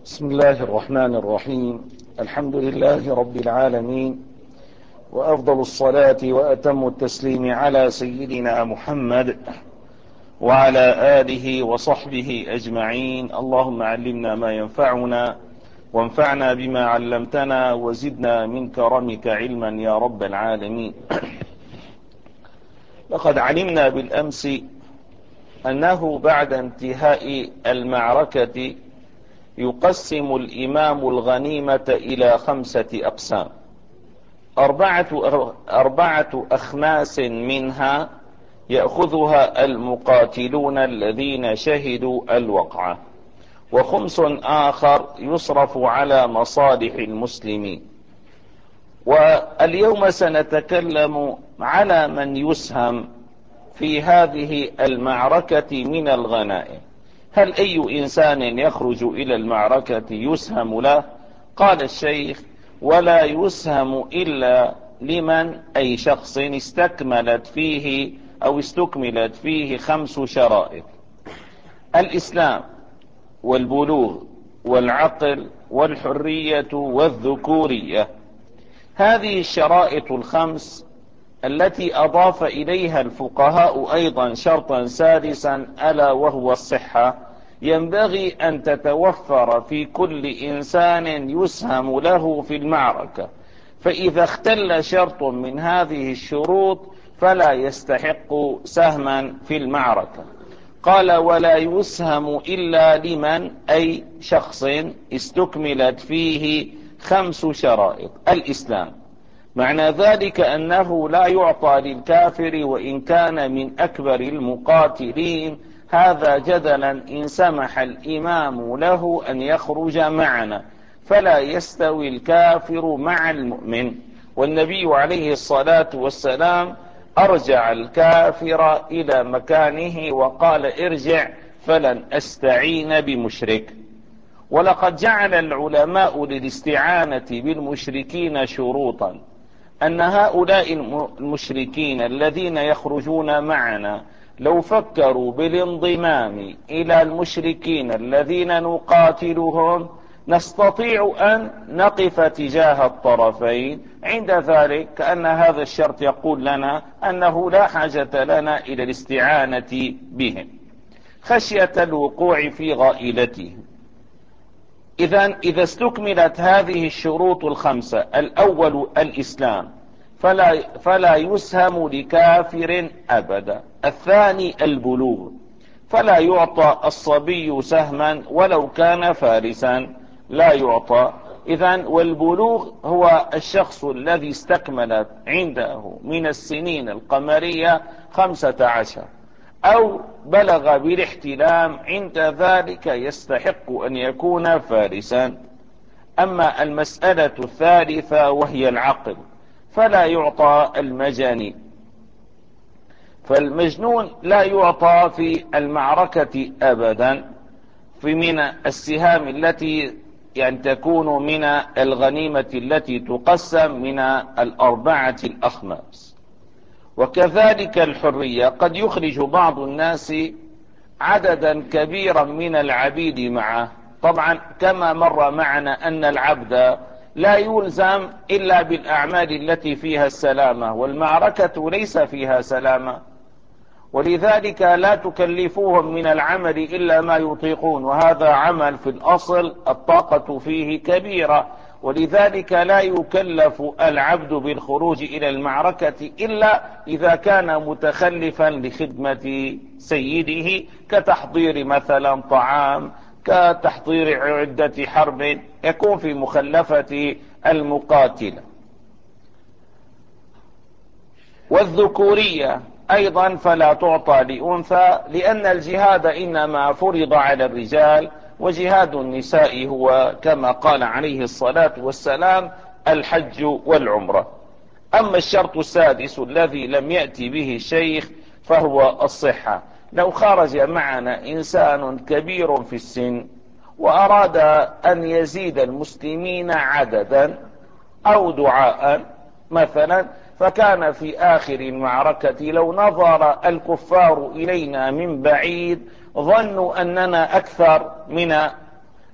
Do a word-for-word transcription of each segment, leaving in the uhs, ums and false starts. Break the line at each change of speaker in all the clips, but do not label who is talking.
بسم الله الرحمن الرحيم. الحمد لله رب العالمين، وأفضل الصلاة وأتم التسليم على سيدنا محمد وعلى آله وصحبه أجمعين. اللهم علمنا ما ينفعنا وانفعنا بما علمتنا وزدنا من كرمك علما يا رب العالمين. لقد علمنا بالأمس أنه بعد انتهاء المعركة يقسم الإمام الغنيمة إلى خمسة أقسام، أربعة, أربعة أخماس منها يأخذها المقاتلون الذين شهدوا الوقعة، وخمس آخر يصرف على مصالح المسلمين. واليوم سنتكلم على من يسهم في هذه المعركة من الغنائم. هل أي إنسان يخرج إلى المعركة يسهم له؟ قال الشيخ: ولا يسهم إلا لمن أي شخص استكملت فيه أو استكملت فيه خمس شرائط: الإسلام والبلوغ والعقل والحرية والذكورية. هذه الشرائط الخمس التي أضاف إليها الفقهاء أيضا شرطا سادسا ألا وهو الصحة، ينبغي أن تتوفر في كل إنسان يسهم له في المعركة، فإذا اختل شرط من هذه الشروط فلا يستحق سهما في المعركة. قال: ولا يسهم إلا لمن أي شخص استكملت فيه خمس شرائط. الإسلام معنى ذلك أنه لا يعطى للكافر وإن كان من أكبر المقاتلين، هذا جدلا إن سمح الإمام له أن يخرج معنا، فلا يستوي الكافر مع المؤمن. والنبي عليه الصلاة والسلام أرجع الكافر إلى مكانه وقال: ارجع فلن أستعين بمشرك. ولقد جعل العلماء للاستعانة بالمشركين شروطا، أن هؤلاء المشركين الذين يخرجون معنا لو فكروا بالانضمام إلى المشركين الذين نقاتلهم نستطيع أن نقف تجاه الطرفين. عند ذلك كأن هذا الشرط يقول لنا أنه لا حاجة لنا إلى الاستعانة بهم خشية الوقوع في غائلتهم. إذن إذا استكملت هذه الشروط الخمسة: الأول الإسلام، فلا, فلا يسهم لكافر أبدا. الثاني البلوغ، فلا يعطى الصبي سهما ولو كان فارسا، لا يعطى. إذن والبلوغ هو الشخص الذي استكملت عنده من السنين القمرية خمسة عشر أو بلغ بالاحتلام، عند ذلك يستحق أن يكون فارسا. أما المسألة الثالثة وهي العقل، فلا يعطى المجانين، فالمجنون لا يعطى في المعركة أبدا في من السهام التي يعني تكون من الغنيمة التي تقسم من الأربعة الأخماس. وكذلك الحرية، قد يخرج بعض الناس عددا كبيرا من العبيد معه. طبعا كما مر معنا أن العبد لا يلزم إلا بالأعمال التي فيها السلامة، والمعركة ليس فيها سلامة، ولذلك لا تكلفوهم من العمل إلا ما يطيقون، وهذا عمل في الأصل الطاقة فيه كبيرة، ولذلك لا يكلف العبد بالخروج إلى المعركة إلا إذا كان متخلفا لخدمة سيده، كتحضير مثلا طعام، كتحضير عدة حرب، يكون في مخلفة المقاتلة. والذكورية أيضا فلا تعطى لأنثى، لأن الجهاد إنما فرض على الرجال، وجهاد النساء هو كما قال عليه الصلاة والسلام: الحج والعمرة. أما الشرط السادس الذي لم يأتي به الشيخ فهو الصحة. لو خرج معنا إنسان كبير في السن وأراد أن يزيد المسلمين عددا أو دعاء مثلا، فكان في آخر المعركة لو نظر الكفار إلينا من بعيد ظنوا أننا أكثر من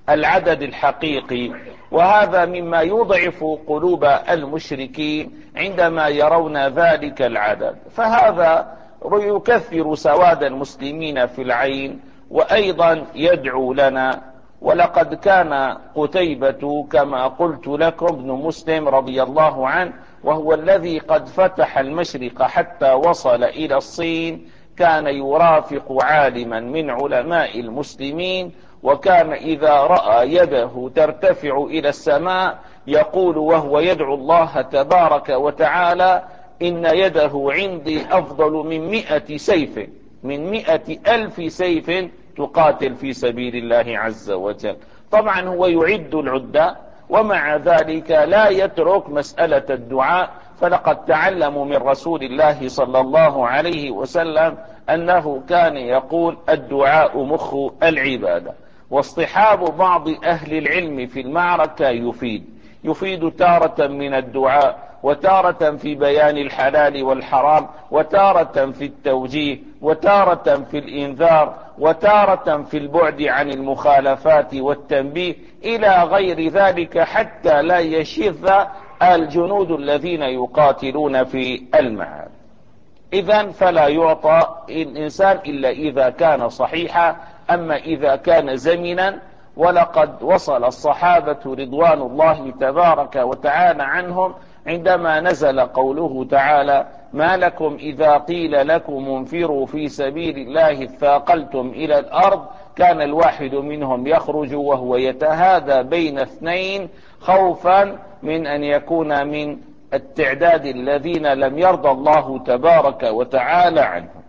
العدد الحقيقي، وهذا مما يضعف قلوب المشركين عندما يرون ذلك العدد، فهذا يكثر سواد المسلمين في العين وأيضا يدعو لنا. ولقد كان قتيبة كما قلت لكم ابن مسلم رضي الله عنه، وهو الذي قد فتح المشرق حتى وصل إلى الصين، كان يرافق عالما من علماء المسلمين، وكان إذا رأى يده ترتفع إلى السماء يقول وهو يدعو الله تبارك وتعالى: إن يده عندي أفضل من مئة سيف، من مئة ألف سيف تقاتل في سبيل الله عز وجل. طبعا هو يعد العدة، ومع ذلك لا يترك مسألة الدعاء، فلقد تعلموا من رسول الله صلى الله عليه وسلم أنه كان يقول: الدعاء مخ العبادة. واصطحاب بعض أهل العلم في المعركة يفيد يفيد تارة من الدعاء، وتارة في بيان الحلال والحرام، وتارة في التوجيه، وتارة في الإنذار، وتارة في البعد عن المخالفات والتنبيه إلى غير ذلك، حتى لا يشذ الجنود الذين يقاتلون في المعارك. إذن فلا يعطى الإنسان إلا إذا كان صحيحا، أما إذا كان زمنا. ولقد وصل الصحابة رضوان الله تبارك وتعالى عنهم عندما نزل قوله تعالى: ما لكم إذا قيل لكم انفروا في سبيل الله اثاقلتم إلى الأرض، كان الواحد منهم يخرج وهو يتهادى بين اثنين خوفا من أن يكون من التعداد الذين لم يرضى الله تبارك وتعالى عنهم.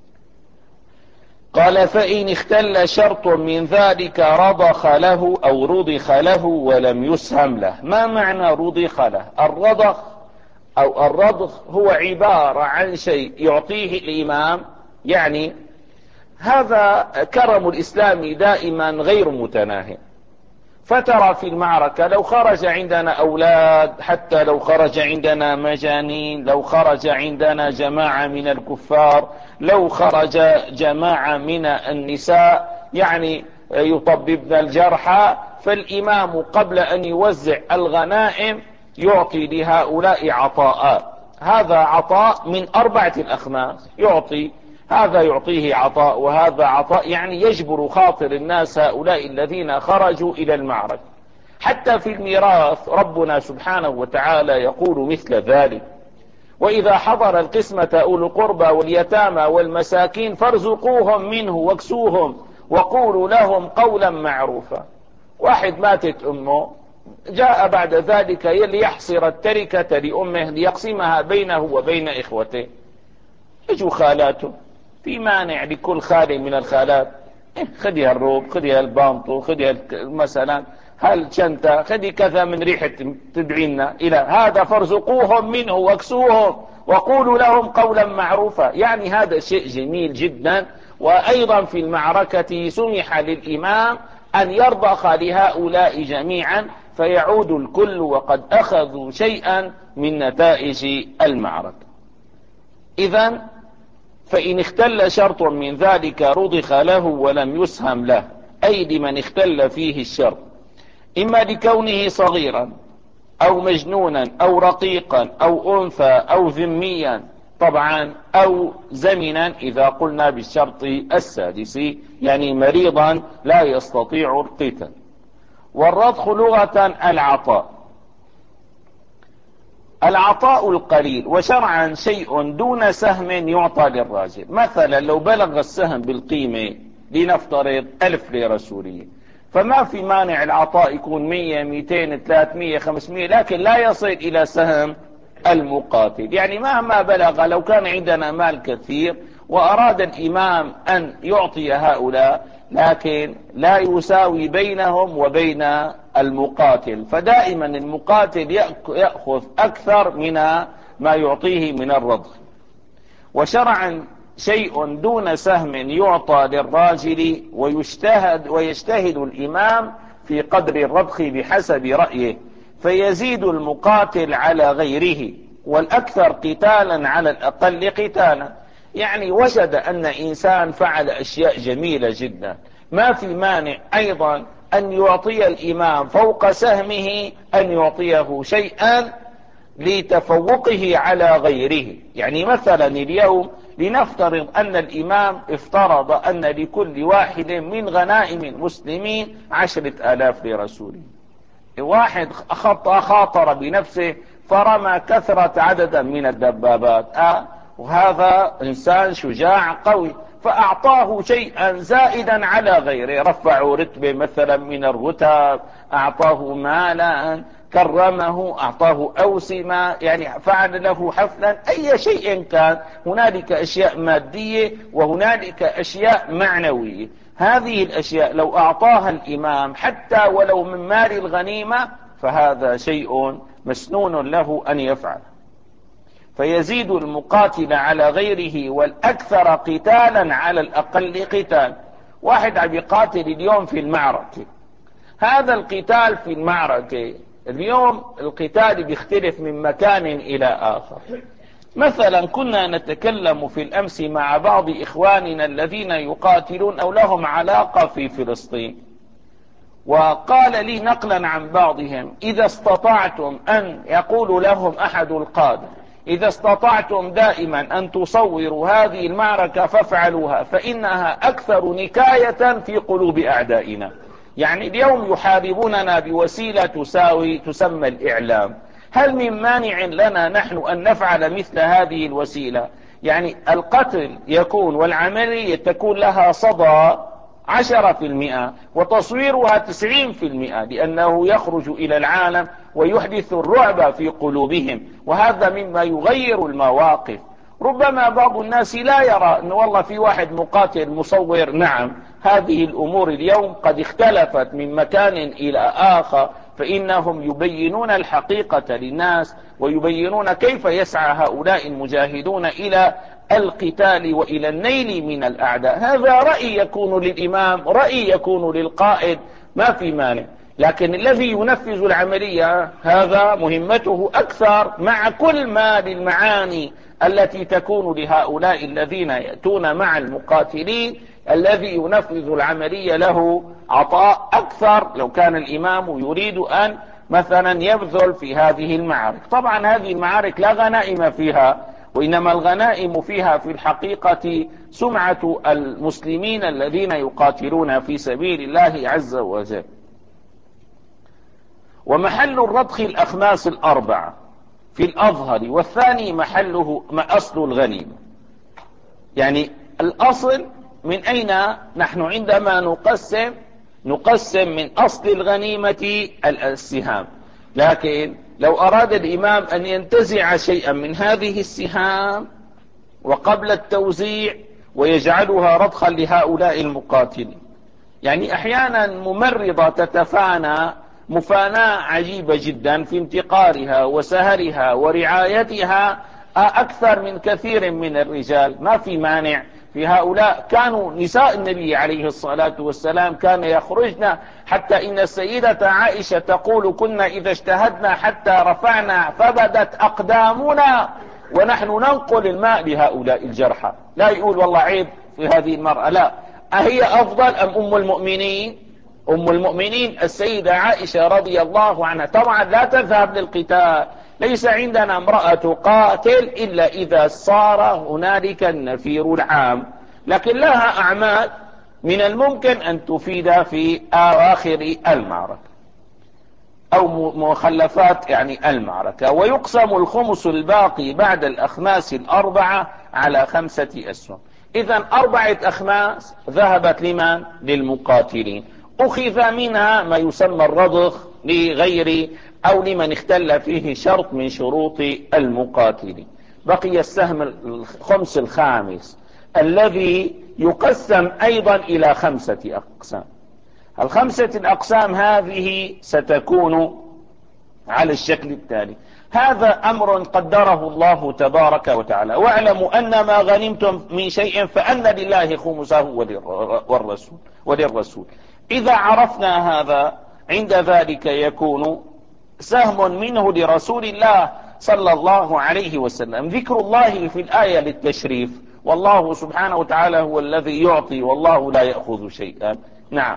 قال: فإن اختل شرط من ذلك رضخ له أو رضخ له ولم يسهم له. ما معنى رضخ له؟ الرضخ أو الرضخ هو عبارة عن شيء يعطيه الإمام، يعني هذا كرم الإسلام دائما غير متناهي. فترى في المعركة لو خرج عندنا أولاد، حتى لو خرج عندنا مجانين، لو خرج عندنا جماعة من الكفار، لو خرج جماعة من النساء يعني يطببن الجرحى، فالإمام قبل أن يوزع الغنائم يعطي لهؤلاء عطاءات. هذا عطاء من أربعة الأخماس، يعطي هذا يعطيه عطاء وهذا عطاء، يعني يجبر خاطر الناس هؤلاء الذين خرجوا إلى المعركة. حتى في الميراث ربنا سبحانه وتعالى يقول مثل ذلك: وإذا حضر القسمة أولو القربى واليتامى والمساكين فارزقوهم منه واكسوهم وقولوا لهم قولا معروفا. واحد ماتت أمه، جاء بعد ذلك ليحصر التركة لأمه ليقسمها بينه وبين إخوته، يجوا خالاته، في مانع لكل خالي من الخالات؟ إيه، خذي هالروب، خذي هالبانطو، خذي مثلا هالشنطة، خذي كذا من ريحة تدعينا إلى هذا، فارزقوهم منه واكسوهم وقولوا لهم قولا معروفا. يعني هذا شيء جميل جدا. وأيضا في المعركة سمح للإمام أن يرضخ لهؤلاء جميعا، فيعود الكل وقد أخذوا شيئا من نتائج المعركة. إذن فإن اختل شرط من ذلك رضخ له ولم يسهم له، أي لمن اختل فيه الشرط، إما لكونه صغيرا أو مجنونا أو رقيقا أو أنثى أو ذميا طبعا، أو زمنا إذا قلنا بالشرط السادس، يعني مريضا لا يستطيع القتال. والرضخ لغة العطاء، العطاء القليل، وشرعا شيء دون سهم يعطى للراجل. مثلا لو بلغ السهم بالقيمة لنفترض ألف ليرة سورية، فما في مانع العطاء يكون مية ميتين ثلاثمية خمسمية، لكن لا يصل إلى سهم المقاتل. يعني مهما بلغ، لو كان عندنا مال كثير وأراد الإمام أن يعطي هؤلاء، لكن لا يساوي بينهم وبين المقاتل، فدائما المقاتل يأخذ أكثر من ما يعطيه من الرضخ. وشرعا شيء دون سهم يعطى للراجل، ويجتهد ويجتهد الإمام في قدر الرضخ بحسب رأيه، فيزيد المقاتل على غيره، والأكثر قتالا على الأقل قتالا. يعني وجد أن إنسان فعل أشياء جميلة جدا، ما في مانع أيضا أن يعطي الإمام فوق سهمه أن يعطيه شيئا لتفوقه على غيره. يعني مثلا اليوم لنفترض أن الإمام افترض أن لكل واحد من غنائم المسلمين عشرة آلاف لرسوله. واحد خاطر بنفسه فرمى كثرة عددا من الدبابات، آه وهذا إنسان شجاع قوي، فأعطاه شيئا زائدا على غيره، رفعوا رتبة مثلا من الرتب، أعطاه مالا، كرمه، أعطاه أوسمة، يعني فعل له حفلا، أي شيء كان. هنالك أشياء مادية وهنالك أشياء معنوية. هذه الأشياء لو أعطاها الإمام حتى ولو من مال الغنيمة فهذا شيء مسنون له أن يفعل، فيزيد المقاتل على غيره والأكثر قتالا على الأقل قتال. واحد عم يقاتل اليوم في المعركة، هذا القتال في المعركة اليوم القتال بيختلف من مكان إلى آخر. مثلا كنا نتكلم في الأمس مع بعض إخواننا الذين يقاتلون أو لهم علاقة في فلسطين، وقال لي نقلا عن بعضهم: إذا استطعتم أن، يقول لهم أحد القادة، إذا استطعتم دائما أن تصوروا هذه المعركة فافعلوها، فإنها أكثر نكاية في قلوب أعدائنا. يعني اليوم يحاربوننا بوسيلة تساوي تسمى الإعلام. هل من مانع لنا نحن أن نفعل مثل هذه الوسيلة؟ يعني القتل يكون والعملية تكون لها صدى عشرة في المئة وتصويرها تسعين في المئة، لأنه يخرج إلى العالم ويحدث الرعب في قلوبهم، وهذا مما يغير المواقف. ربما بعض الناس لا يرى أن والله في واحد مقاتل مصور. نعم، هذه الأمور اليوم قد اختلفت من مكان إلى آخر، فإنهم يبينون الحقيقة للناس ويبينون كيف يسعى هؤلاء المجاهدون إلى القتال وإلى النيل من الأعداء. هذا رأي يكون للإمام، رأي يكون للقائد، ما في مانع، لكن الذي ينفذ العملية هذا مهمته أكثر، مع كل ما للمعاني التي تكون لهؤلاء الذين يأتون مع المقاتلين. الذي ينفذ العملية له عطاء أكثر لو كان الإمام يريد أن مثلا يبذل في هذه المعارك. طبعا هذه المعارك لا غنائم فيها، وإنما الغنائم فيها في الحقيقة سمعة المسلمين الذين يقاتلون في سبيل الله عز وجل. ومحل الرضخ الأخماس الأربعة في الأظهر، والثاني محله أصل الغنيمة. يعني الأصل من أين نحن عندما نقسم نقسم من أصل الغنيمة السهام، لكن لو أراد الإمام أن ينتزع شيئا من هذه السهام وقبل التوزيع ويجعلها رضخا لهؤلاء المقاتلين، يعني أحيانا ممرضة تتفانى مفاناة عجيبة جدا في انتقارها وسهرها ورعايتها أكثر من كثير من الرجال، ما في مانع في هؤلاء. كانوا نساء النبي عليه الصلاة والسلام كان يخرجن، حتى إن السيدة عائشة تقول: كنا إذا اجتهدنا حتى رفعنا فبدت أقدامنا ونحن ننقل الماء لهؤلاء الجرحى. لا يقول والله عيب في هذه المرأة، لا، أهي أفضل أم أم المؤمنين؟ أم المؤمنين السيدة عائشة رضي الله عنها. طبعا لا تذهب للقتال، ليس عندنا امرأة قاتل إلا إذا صار هنالك النفير العام، لكن لها أعمال من الممكن أن تفيد في آخر المعركة أو مخلفات يعني المعركة. ويقسم الخمس الباقي بعد الأخماس الأربعة على خمسة أسهم. إذن أربعة أخماس ذهبت لمن؟ للمقاتلين. أخذ منها ما يسمى الرضخ لغير أو لمن اختل فيه شرط من شروط المقاتلين. بقي السهم الخمس الخامس الذي يقسم أيضا إلى خمسة أقسام. الخمسة الأقسام هذه ستكون على الشكل التالي. هذا أمر قدره الله تبارك وتعالى: واعلموا أن ما غنمتم من شيء فأن لله خمسه والرسول وللرسول. إذا عرفنا هذا عند ذلك يكون سهم منه لرسول الله صلى الله عليه وسلم. ذكر الله في الآية للتشريف، والله سبحانه وتعالى هو الذي يعطي والله لا يأخذ شيئا. نعم.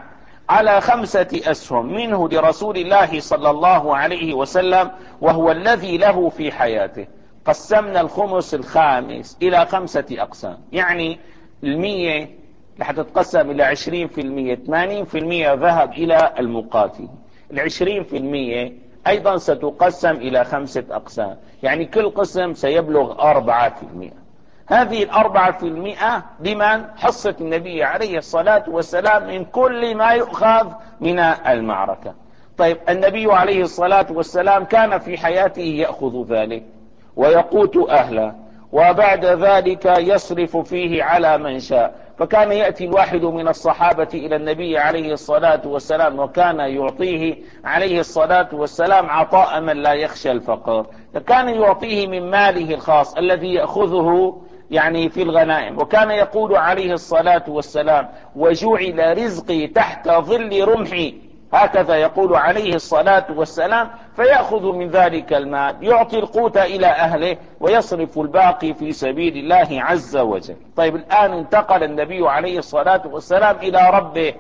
على خمسة أسهم، منه لرسول الله صلى الله عليه وسلم وهو الذي له في حياته. قسمنا الخمس الخامس إلى خمسة أقسام، يعني المية رح تتقسم إلى عشرين في المية، ثمانين في المية ذهب إلى المقاتل، العشرين في المية أيضا ستقسم إلى خمسة أقسام، يعني كل قسم سيبلغ أربعة في المئة. هذه الأربعة في المئة لمن؟ حصة النبي عليه الصلاة والسلام من كل ما يؤخذ من المعركة. طيب النبي عليه الصلاة والسلام كان في حياته يأخذ ذلك ويقوت أهله، وبعد ذلك يصرف فيه على من شاء. فكان يأتي الواحد من الصحابة إلى النبي عليه الصلاة والسلام وكان يعطيه عليه الصلاة والسلام عطاء من لا يخشى الفقر، فكان يعطيه من ماله الخاص الذي يأخذه يعني في الغنائم. وكان يقول عليه الصلاة والسلام: وجعل رزقي تحت ظل رمحي، هكذا يقول عليه الصلاة والسلام. فيأخذ من ذلك المال يعطي القوت إلى أهله ويصرف الباقي في سبيل الله عز وجل. طيب الآن انتقل النبي عليه الصلاة والسلام إلى ربه،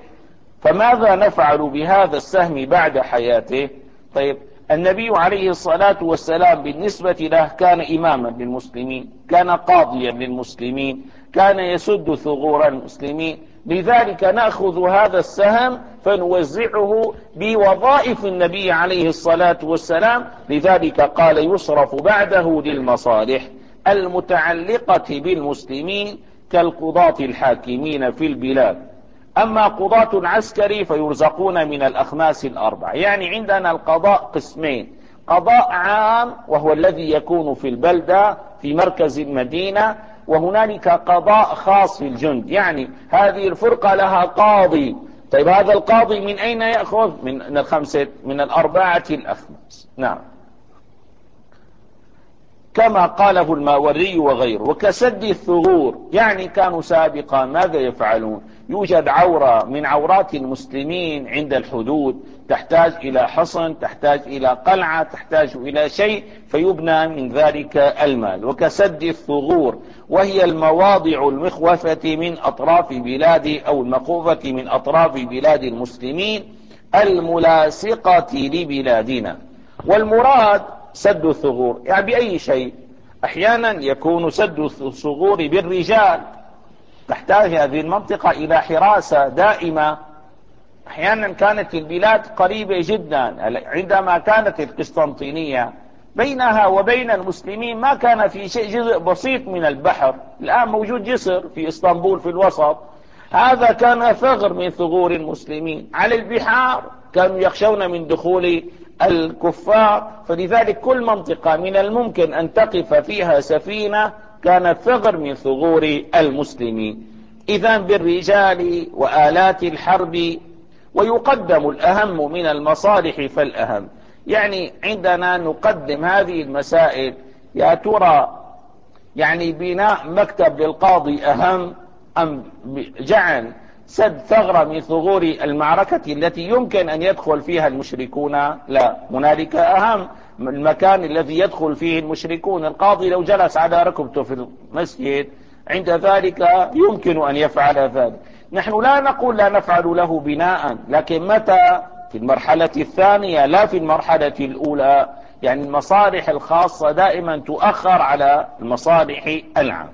فماذا نفعل بهذا السهم بعد حياته؟ طيب النبي عليه الصلاة والسلام بالنسبة له كان إماما للمسلمين، كان قاضيا للمسلمين، كان يسد ثغور المسلمين. لذلك نأخذ هذا السهم فنوزعه بوظائف النبي عليه الصلاة والسلام. لذلك قال: يصرف بعده للمصالح المتعلقة بالمسلمين كالقضاة الحاكمين في البلاد. أما قضاة العسكري فيرزقون من الأخماس الأربع. يعني عندنا القضاء قسمين: قضاء عام وهو الذي يكون في البلدة في مركز المدينة، وهنالك قضاء خاص في الجند، يعني هذه الفرقة لها قاضي. طيب هذا القاضي من أين يأخذ؟ من الخمسة، من الأربعة الأخماس. نعم، كما قاله الماوردي وغيره. وكسد الثغور، يعني كانوا سابقا ماذا يفعلون؟ يوجد عورة من عورات المسلمين عند الحدود تحتاج إلى حصن، تحتاج إلى قلعة، تحتاج إلى شيء، فيبنى من ذلك المال. وكسد الثغور، وهي المواضع المخوفة من أطراف بلاد أو المخوفة من أطراف بلاد المسلمين الملاصقة لبلادنا. والمراد سد الثغور يعني بأي شيء. أحيانا يكون سد الثغور بالرجال، تحتاج هذه المنطقة إلى حراسة دائمة. أحيانا كانت البلاد قريبة جدا، عندما كانت القسطنطينية بينها وبين المسلمين ما كان في شيء، جزء بسيط من البحر. الآن موجود جسر في اسطنبول في الوسط، هذا كان ثغر من ثغور المسلمين. على البحار كانوا يخشون من دخول الكفار، فلذلك كل منطقة من الممكن أن تقف فيها سفينة كانت ثغر من ثغور المسلمين. إذن بالرجال وآلات الحرب، ويقدم الأهم من المصالح فالأهم. يعني عندنا نقدم هذه المسائل. يا ترى يعني بناء مكتب للقاضي أهم أم جعل سد ثغرة من ثغور المعركة التي يمكن أن يدخل فيها المشركون؟ لا، هنالك أهم المكان الذي يدخل فيه المشركون. القاضي لو جلس على ركبته في المسجد عند ذلك يمكن أن يفعل ذلك. نحن لا نقول لا نفعل له بناء، لكن متى؟ في المرحلة الثانية لا في المرحلة الأولى. يعني المصالح الخاصة دائما تؤخر على المصالح العامة.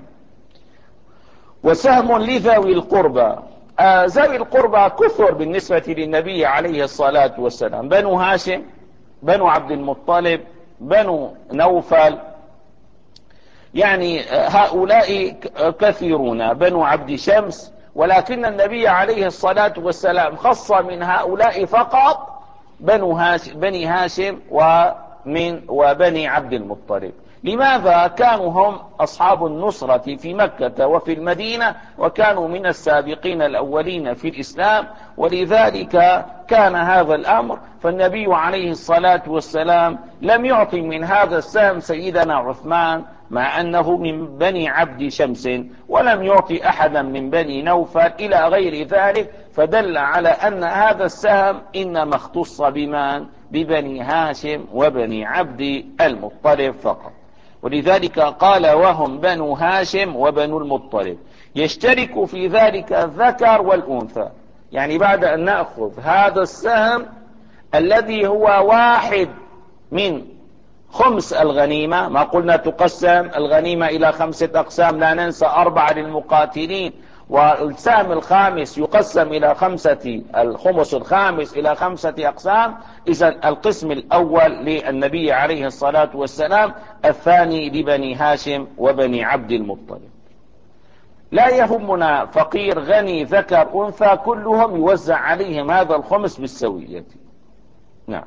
وسهم لذوي القربى. آه ذوي القربى كثر بالنسبة للنبي عليه الصلاة والسلام: بنو هاشم، بنو عبد المطلب، بنو نوفل، يعني هؤلاء كثيرون، بنو عبد شمس. ولكن النبي عليه الصلاة والسلام خص من هؤلاء فقط بنو هاشم، بني هاشم ومن وبني عبد المطلب. لماذا؟ كانوا هم أصحاب النصرة في مكة وفي المدينة، وكانوا من السابقين الأولين في الإسلام، ولذلك كان هذا الأمر. فالنبي عليه الصلاة والسلام لم يعطي من هذا السهم سيدنا عثمان مع أنه من بني عبد شمس، ولم يعطي أحدا من بني نوفل إلى غير ذلك، فدل على أن هذا السهم إنما اختص بمن؟ ببني هاشم وبني عبد المطلب فقط. ولذلك قال: وهم بنو هاشم وبنو المطلب، يشترك في ذلك الذكر والأنثى. يعني بعد أن نأخذ هذا السهم الذي هو واحد من خمس الغنيمة، ما قلنا تقسم الغنيمة إلى خمسة أقسام، لا ننسى أربعة للمقاتلين، والسهم الخامس يقسم إلى خمسة، الخمس الخامس إلى خمسة أقسام. إذن القسم الأول للنبي عليه الصلاة والسلام، الثاني لبني هاشم وبني عبد المطلب. لا يهمنا فقير غني ذكر أنثى، كلهم يوزع عليهم هذا الخمس بالسوية. نعم.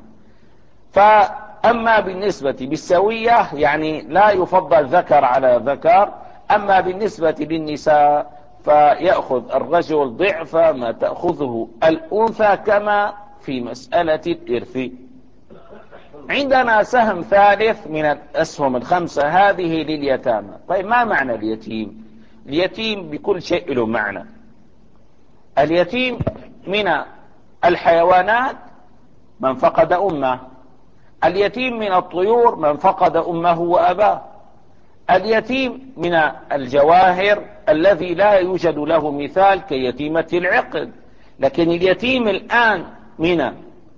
فأما بالنسبة بالسوية يعني لا يفضل ذكر على ذكر. أما بالنسبة للنساء فيأخذ الرجل ضعف ما تأخذه الأنثى، كما في مسألة الإرث. عندنا سهم ثالث من الأسهم الخمسة هذه لليتامى. طيب ما معنى اليتيم؟ اليتيم بكل شيء له معنى. اليتيم من الحيوانات من فقد أمه، اليتيم من الطيور من فقد أمه وأباه، اليتيم من الجواهر الذي لا يوجد له مثال كيتيمة العقد. لكن اليتيم الآن من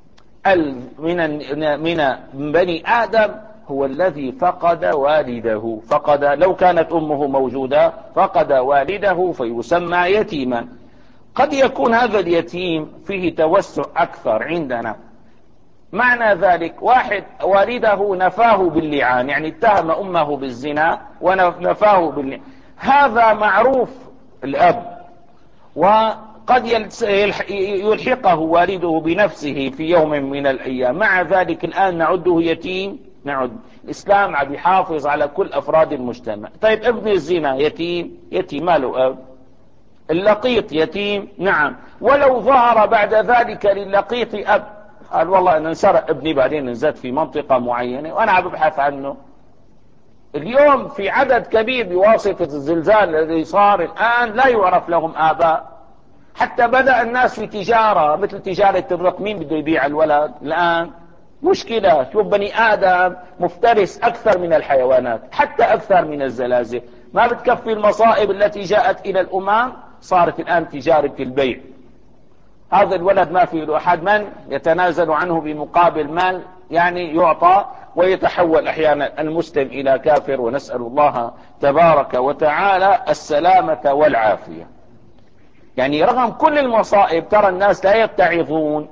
من من بني آدم هو الذي فقد والده، فقد لو كانت أمه موجودة فقد والده فيسمى يتيما. قد يكون هذا اليتيم فيه توسع أكثر عندنا. معنى ذلك واحد والده نفاه باللعان، يعني اتهم أمه بالزنا ونفاه باللعان، هذا معروف الأب، وقد يلحقه والده بنفسه في يوم من الأيام. مع ذلك الآن نعده يتيم؟ نعد. الإسلام عم يحافظ على كل أفراد المجتمع. طيب ابن الزنا يتيم؟ يتيم ما له أب. اللقيط يتيم؟ نعم. ولو ظهر بعد ذلك للقيط أب، قال والله أنا انسرق ابني بعدين نزلت في منطقة معينة وأنا عم ببحث عنه. اليوم في عدد كبير بواسطة الزلزال الذي صار الآن لا يعرف لهم آباء. حتى بدأ الناس في تجارة مثل تجارة الرق، مين بده يبيع الولد الآن؟ مشكلة. شوف بني آدم مفترس أكثر من الحيوانات، حتى أكثر من الزلازل. ما بتكفي المصائب التي جاءت إلى الأمم، صارت الآن تجارة البيع. هذا الولد ما في له أحد، من يتنازل عنه بمقابل مال يعني يعطى، ويتحول أحيانا المسلم إلى كافر، ونسأل الله تبارك وتعالى السلامة والعافية. يعني رغم كل المصائب ترى الناس لا يتعظون.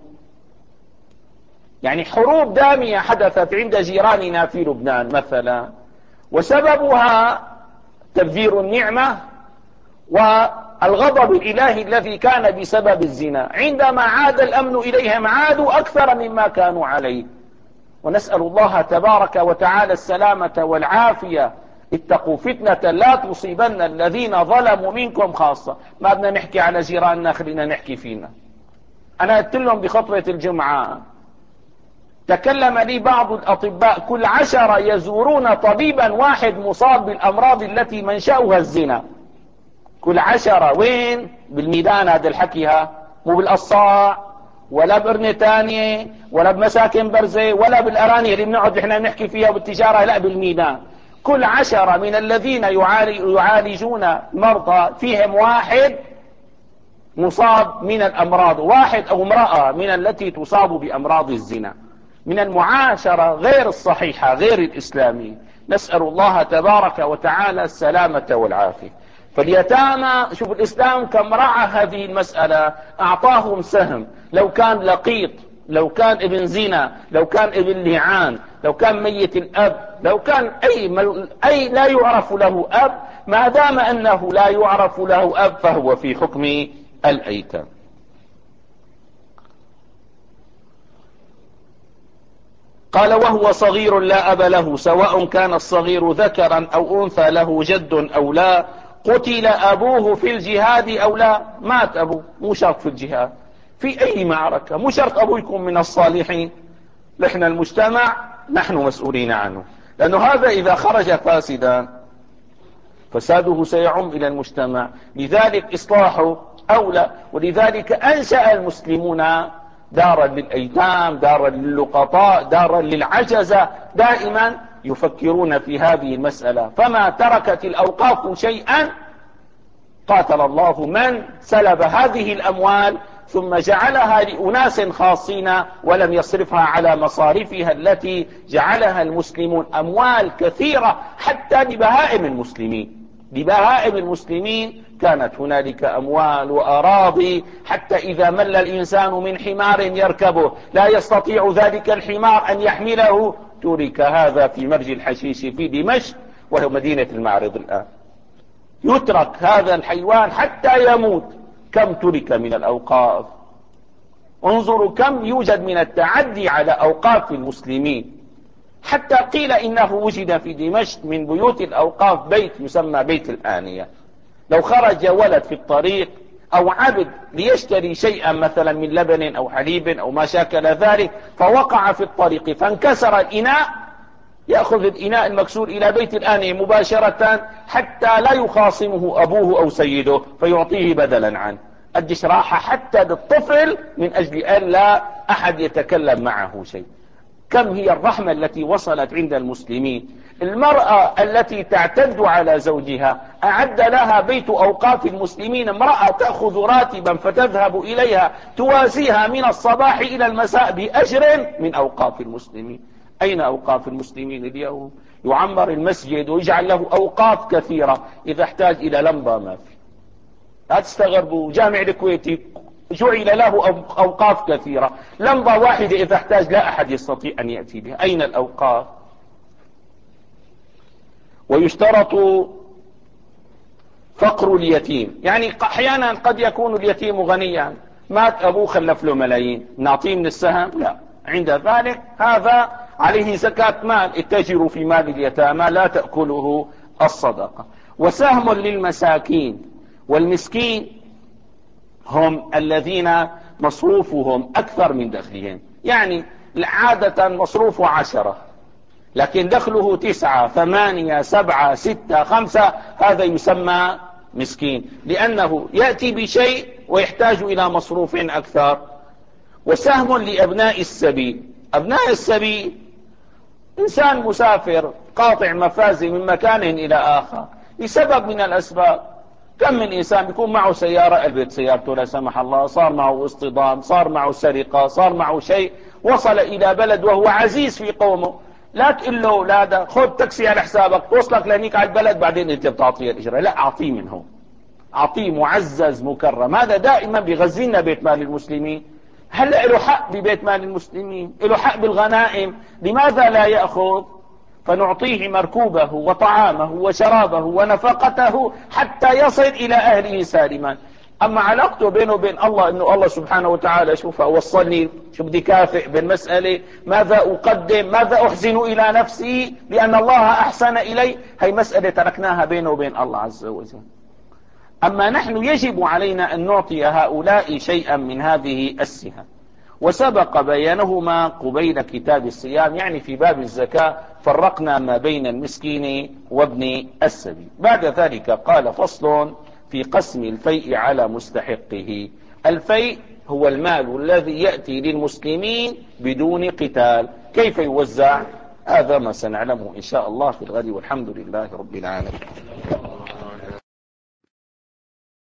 يعني حروب دامية حدثت عند جيراننا في لبنان مثلا، وسببها تبذير النعمة والغضب الإلهي الذي كان بسبب الزنا. عندما عاد الأمن إليهم عادوا أكثر مما كانوا عليه، ونسأل الله تبارك وتعالى السلامة والعافية. اتقوا فتنة لا تصيبن الذين ظلموا منكم خاصة. ما بدنا نحكي على جيراننا، خلينا نحكي فينا. أنا قلت لهم بخطبة الجمعة، تكلم لي بعض الأطباء كل عشرة يزورون طبيبا واحد مصاب بالأمراض التي منشأها الزنا. كل عشرة. وين؟ بالميدان هذا الحكي، ها مو بالقصاع ولا بقرنة تانية ولا بمساكن برزة ولا بالأراني اللي بنقعد احنا نحكي فيها بالتجارة، لا بالميدان. كل عشرة من الذين يعالجون مرضى فيهم واحد مصاب من الأمراض، واحد أو امرأة من التي تصاب بأمراض الزنا، من المعاشرة غير الصحيحة غير الإسلامية. نسأل الله تبارك وتعالى السلامة والعافية. فاليتامى شوف الإسلام كم رعى هذه المسألة، أعطاهم سهم. لو كان لقيط، لو كان ابن زنا، لو كان ابن لعان، لو كان ميت الأب، لو كان أي, مل... أي لا يعرف له أب، ما دام أنه لا يعرف له أب فهو في حكم الأيتام. قال وهو صغير لا أب له، سواء كان الصغير ذكرا أو أنثى له جد أو لا، قتل أبوه في الجهاد أو لا. مات أبوه، مو شرط في الجهاد، في أي معركة، مو شرط أبوه يكون من الصالحين. نحن المجتمع نحن مسؤولين عنه، لأنه هذا إذا خرج فاسدا فساده سيعم إلى المجتمع. لذلك إصلاحه أولى. ولذلك أنشأ المسلمون دارا للأيتام، دارا للقطاء، دارا للعجزة، دائما يفكرون في هذه المسألة. فما تركت الأوقاف شيئا قاتل الله من سلب هذه الأموال ثم جعلها لأناس خاصين ولم يصرفها على مصارفها التي جعلها المسلمون أموال كثيرة حتى لبهائم المسلمين. لبهائم المسلمين كانت هنالك أموال وأراضي، حتى إذا مل الإنسان من حمار يركبه لا يستطيع ذلك الحمار أن يحمله، ترك هذا في مرج الحشيش في دمشق وهي مدينة المعرض الآن، يترك هذا الحيوان حتى يموت. كم ترك من الأوقاف؟ انظروا كم يوجد من التعدي على أوقاف المسلمين، حتى قيل إنه وجد في دمشق من بيوت الأوقاف بيت يسمى بيت الآنية. لو خرج ولد في الطريق أو عبد ليشتري شيئا مثلا من لبن أو حليب أو ما شاكل ذلك فوقع في الطريق فانكسر الإناء، يأخذ الإناء المكسور إلى بيت الآنية مباشرة حتى لا يخاصمه أبوه أو سيده فيعطيه بدلا عنه. قديش راحة حتى للطفل من أجل أن لا أحد يتكلم معه شيء. كم هي الرحمة التي وصلت عند المسلمين. المرأة التي تعتد على زوجها أعد لها بيت أوقاف المسلمين امرأة تأخذ راتبا فتذهب إليها توازيها من الصباح إلى المساء بأجر من أوقاف المسلمين. أين أوقاف المسلمين اليوم؟ يعمر المسجد ويجعل له أوقاف كثيرة، إذا احتاج إلى لمبة ما في. لا تستغربوا، جامع الكويتي جعل له أوقاف كثيرة، لمبة واحدة إذا احتاج لا أحد يستطيع أن يأتي بها. أين الأوقاف؟ ويشترط فقر اليتيم، يعني أحيانا قد يكون اليتيم غنيا، مات أبوه خلف له ملايين، نعطيه من السهم؟ لا. عند ذلك هذا عليه زكاة مال، اتجروا في مال اليتامى لا تأكله الصدقة. وسهم للمساكين، والمسكين هم الذين مصروفهم أكثر من دخلهم، يعني عادة مصروفه عشرة لكن دخله تسعة ثمانية سبعة ستة خمسة، هذا يسمى مسكين لأنه يأتي بشيء ويحتاج إلى مصروف أكثر. وسهم لأبناء السبيل، أبناء السبيل إنسان مسافر قاطع مفازي من مكان إلى آخر لسبب من الأسباب. كم من إنسان بيكون معه سيارة، قلبت سيارته لا سمح الله، صار معه اصطدام، صار معه سرقة، صار معه شيء، وصل إلى بلد وهو عزيز في قومه، لا تقول له أولادك خذ تاكسي على حسابك توصلك لهنيك على البلد بعدين أنت بتعطيه الإجرة، لا، أعطيه منه، أعطيه معزز مكرم. هذا دائما بيغذينا بيت مال المسلمين. هلأ له حق ببيت مال المسلمين، له حق بالغنائم، لماذا لا يأخذ؟ فنعطيه مركوبه وطعامه وشرابه ونفقته حتى يصل إلى أهله سالما. أما علاقته بينه وبين الله أنه الله سبحانه وتعالى شوف وصلني، شو بدي كافئ بالمسألة، ماذا أقدم، ماذا أحسن إلى نفسي لأن الله أحسن إلي، هي مسألة تركناها بينه وبين الله عز وجل. أما نحن يجب علينا أن نعطي هؤلاء شيئا من هذه السهام، وسبق بيانهما قبيل كتاب الصيام، يعني في باب الزكاة فرقنا ما بين المسكين وابن السبيل. بعد ذلك قال فصل في قسم الفيء على مستحقه. الفيء هو المال الذي يأتي للمسلمين بدون قتال، كيف يوزع؟ هذا ما سنعلمه إن شاء الله في الغد، والحمد لله رب العالمين.